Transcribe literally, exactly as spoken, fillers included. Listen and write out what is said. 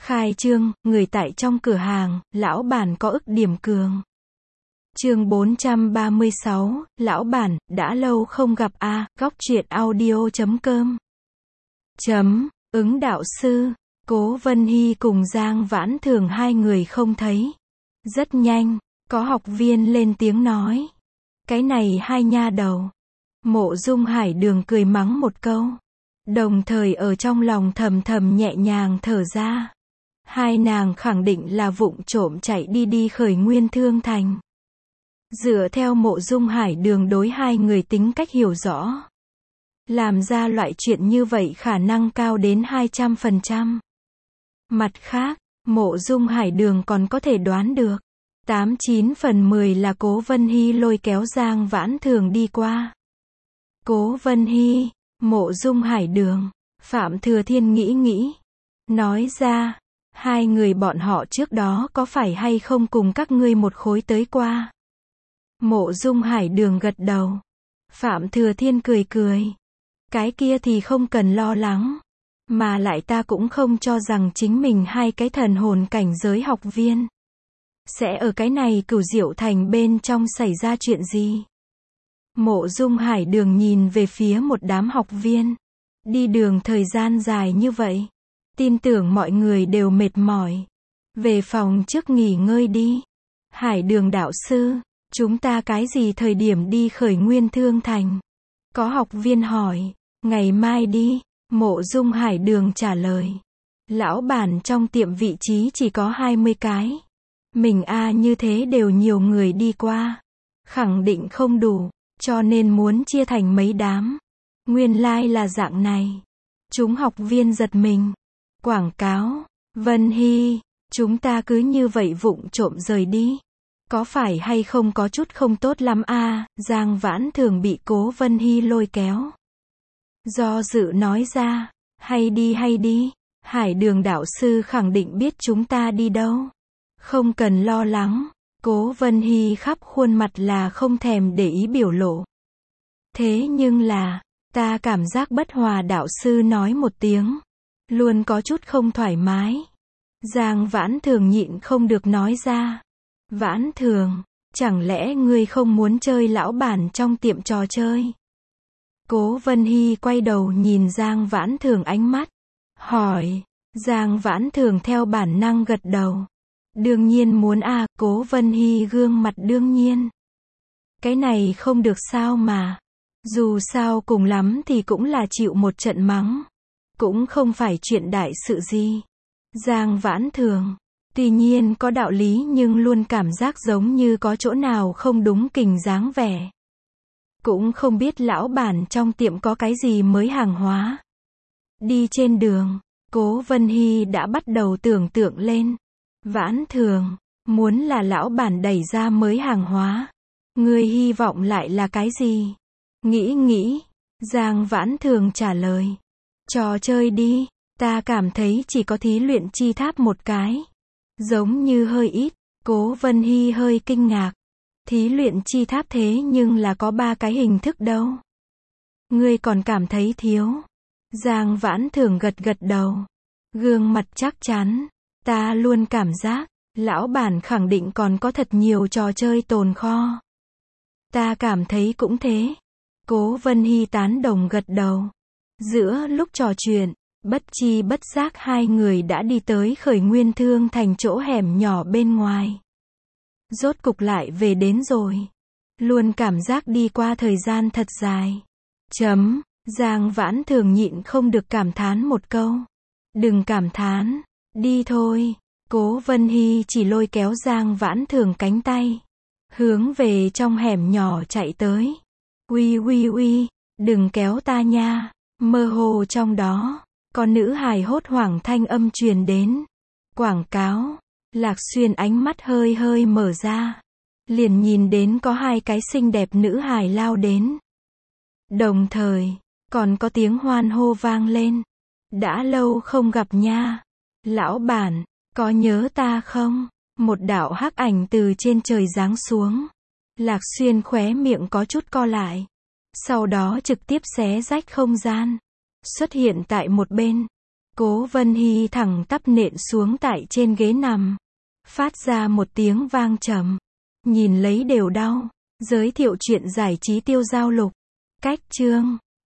Khai trương, người tại trong cửa hàng, lão bản có ức điểm cường. Chương bốn trăm ba mươi sáu, lão bản, đã lâu không gặp a, góc truyện audio chấm com. Chấm, ứng đạo sư, Cố Vân Hy cùng Giang Vãn Thường hai người không thấy. Rất nhanh, có học viên lên tiếng nói. Cái này hai nha đầu. Mộ Dung Hải Đường cười mắng một câu. Đồng thời ở trong lòng thầm thầm nhẹ nhàng thở ra. Hai nàng khẳng định là vụng trộm chạy đi đi khởi nguyên thương thành. Dựa theo Mộ Dung Hải Đường đối hai người tính cách hiểu rõ. Làm ra loại chuyện như vậy khả năng cao đến hai trăm phần trăm. Mặt khác, Mộ Dung Hải Đường còn có thể đoán được. Tám chín phần mười là Cố Vân Hy lôi kéo Giang Vãn Thường đi qua. Cố Vân Hy, Mộ Dung Hải Đường, Phạm Thừa Thiên nghĩ nghĩ. Nói ra, hai người bọn họ trước đó có phải hay không cùng các ngươi một khối tới qua? Mộ Dung Hải Đường gật đầu. Phạm Thừa Thiên cười cười. Cái kia thì không cần lo lắng. Mà lại ta cũng không cho rằng chính mình hai cái thần hồn cảnh giới học viên sẽ ở cái này Cửu Diệu Thành bên trong xảy ra chuyện gì. Mộ Dung Hải Đường nhìn về phía một đám học viên. Đi đường thời gian dài như vậy. Tin tưởng mọi người đều mệt mỏi. Về phòng trước nghỉ ngơi đi. Hải Đường đạo sư, chúng ta cái gì thời điểm đi khởi nguyên thương thành? Có học viên hỏi. Ngày mai đi. Mộ Dung Hải Đường trả lời. Lão bản trong tiệm vị trí chỉ có hai mươi cái. Mình a như thế đều nhiều người đi qua. Khẳng định không đủ, cho nên muốn chia thành mấy đám. Nguyên lai like là dạng này. Chúng học viên giật mình. Quảng cáo. Vân Hy, chúng ta cứ như vậy vụng trộm rời đi. Có phải hay không có chút không tốt lắm a? Giang Vãn Thường bị Cố Vân Hy lôi kéo. Do dự nói ra, hay đi hay đi, Hải Đường đạo sư khẳng định biết chúng ta đi đâu. Không cần lo lắng, Cố Vân Hy khắp khuôn mặt là không thèm để ý biểu lộ. Thế nhưng là, ta cảm giác bất hòa đạo sư nói một tiếng, luôn có chút không thoải mái. Giang Vãn Thường nhịn không được nói ra. Vãn Thường, chẳng lẽ ngươi không muốn chơi lão bản trong tiệm trò chơi? Cố Vân Hy quay đầu nhìn Giang Vãn Thường ánh mắt. Hỏi. Giang Vãn Thường theo bản năng gật đầu. Đương nhiên muốn a. Cố Vân Hy gương mặt đương nhiên. Cái này không được sao mà. Dù sao cùng lắm thì cũng là chịu một trận mắng. Cũng không phải chuyện đại sự gì. Giang Vãn Thường. Tuy nhiên có đạo lý nhưng luôn cảm giác giống như có chỗ nào không đúng kình dáng vẻ. Cũng không biết lão bản trong tiệm có cái gì mới hàng hóa. Đi trên đường, Cố Vân Hy đã bắt đầu tưởng tượng lên. Vãn Thường, muốn là lão bản đẩy ra mới hàng hóa. Ngươi hy vọng lại là cái gì? Nghĩ nghĩ, Giang Vãn Thường trả lời. Trò chơi đi, ta cảm thấy chỉ có thí luyện chi tháp một cái. Giống như hơi ít, Cố Vân Hy hơi kinh ngạc. Thí luyện chi tháp thế nhưng là có ba cái hình thức đâu. Ngươi còn cảm thấy thiếu. Giang Vãn Thường gật gật đầu. Gương mặt chắc chắn. Ta luôn cảm giác, lão bản khẳng định còn có thật nhiều trò chơi tồn kho. Ta cảm thấy cũng thế. Cố Vân Hy tán đồng gật đầu. Giữa lúc trò chuyện, bất chi bất giác hai người đã đi tới khởi nguyên thương thành chỗ hẻm nhỏ bên ngoài. Rốt cục lại về đến rồi. Luôn cảm giác đi qua thời gian thật dài. Chấm, Giang Vãn Thường nhịn không được cảm thán một câu. Đừng cảm thán, đi thôi. Cố Vân Hy chỉ lôi kéo Giang Vãn Thường cánh tay. Hướng về trong hẻm nhỏ chạy tới. Uy uy uy, đừng kéo ta nha. Mơ hồ trong đó, có nữ hài hốt hoảng thanh âm truyền đến. Quảng cáo. Lạc Xuyên ánh mắt hơi hơi mở ra. Liền nhìn đến có hai cái xinh đẹp nữ hài lao đến. Đồng thời, còn có tiếng hoan hô vang lên. Đã lâu không gặp nha. Lão bản, có nhớ ta không? Một đạo hắc ảnh từ trên trời giáng xuống. Lạc Xuyên khóe miệng có chút co lại. Sau đó trực tiếp xé rách không gian. Xuất hiện tại một bên. Cố Vân Hy thẳng tắp nện xuống tại trên ghế nằm. Phát ra một tiếng vang trầm. Nhìn lấy đều đau. Giới thiệu chuyện giải trí tiêu giao lục. Cách chương